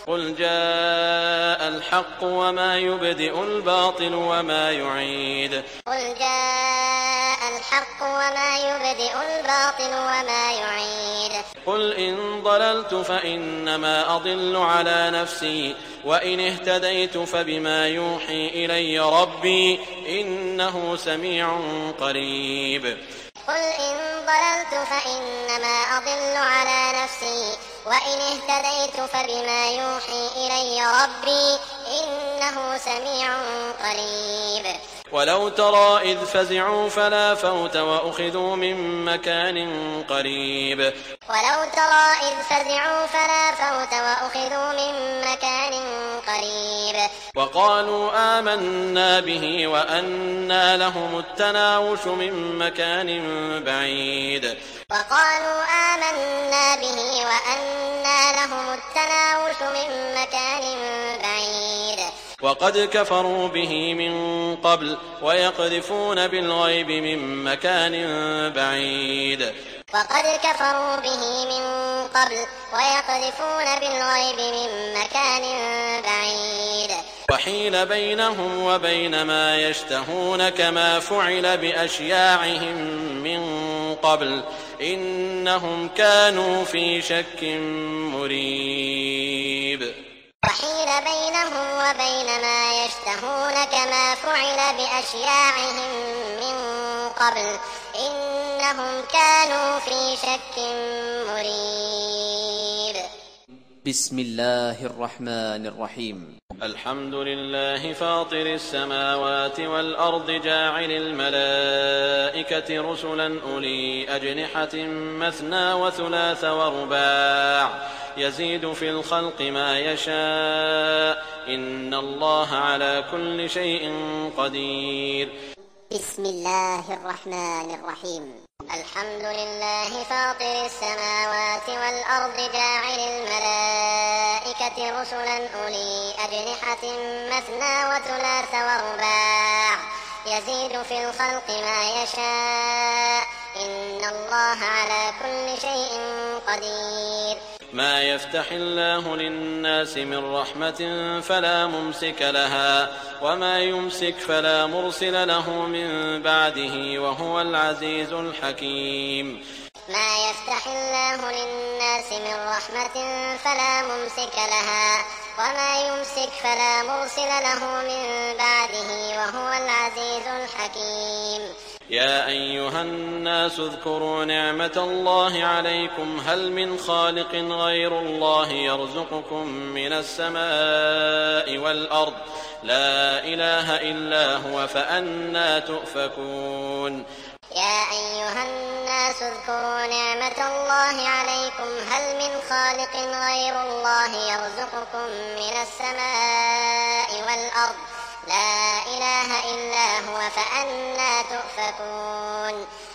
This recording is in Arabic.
قل جاء الحق وما يبدئ الباطل وما يعيد. قل جاء الحق وما يبدئ الباطل وما يعيد. قل إن ضللت فإنما أضل على نفسي وإن اهتديت فبما يوحي إلي ربي إنه سميع قريب. قل إن ضللت فإنما أضل على نفسي وإن اهتديت فبما يوحي إلي ربي إنه سميع قريب. ولو ترى إذ فزعوا فلا فوت وأخذوا من مكان قريب. ولو ترى إذ فزعوا فلا فوت وأخذوا من مكان قريب. وقالوا آمنا به وأنى لهم التناوش من مكان بعيد. وقالوا آمنا به وأنى لهم التناوش من مكان بعيد. وقد كفروا به من قبل ويقذفون بالغيب من مكان بعيد. وقد كفروا به من قبل ويقذفون بالغيب من مكان بعيد. وحيل بينهم وبين ما يشتهون كما فعل بأشياعهم من قبل إنهم كانوا في شك مريب. وحيل بينهم وبين ما يشتهون كما فعل بأشياعهم من قبل إنهم كانوا في شك مريب. بسم الله الرحمن الرحيم. الحمد لله فاطر السماوات والأرض جاعل الملائكة رسلا أولي أجنحة مثنى وثلاث ورباع يزيد في الخلق ما يشاء إن الله على كل شيء قدير. بسم الله الرحمن الرحيم. الحمد لله فاطر السماوات والأرض جاعل الملائكة رسلا أولي أجنحة مثنى وثلاث ورباع يزيد في الخلق ما يشاء إن الله على كل شيء قدير. ما يفتح الله للناس من رحمة فلا ممسك لها وما يمسك فلا مرسل له من بعده وهو العزيز الحكيم. ما يفتح الله للناس من رحمة فلا ممسك لها وما يمسك فلا مرسل له من بعده وهو العزيز الحكيم. يا أيها الناس اذكروا نعمة الله عليكم هل من خالق غير الله يرزقكم من السماء والأرض لا إله إلا هو فأنى تؤفكون. يا أيها الناس اذكروا نعمة الله عليكم هل من خالق غير الله يرزقكم من السماء والأرض لا إله إلا هو فأنى تؤفكون.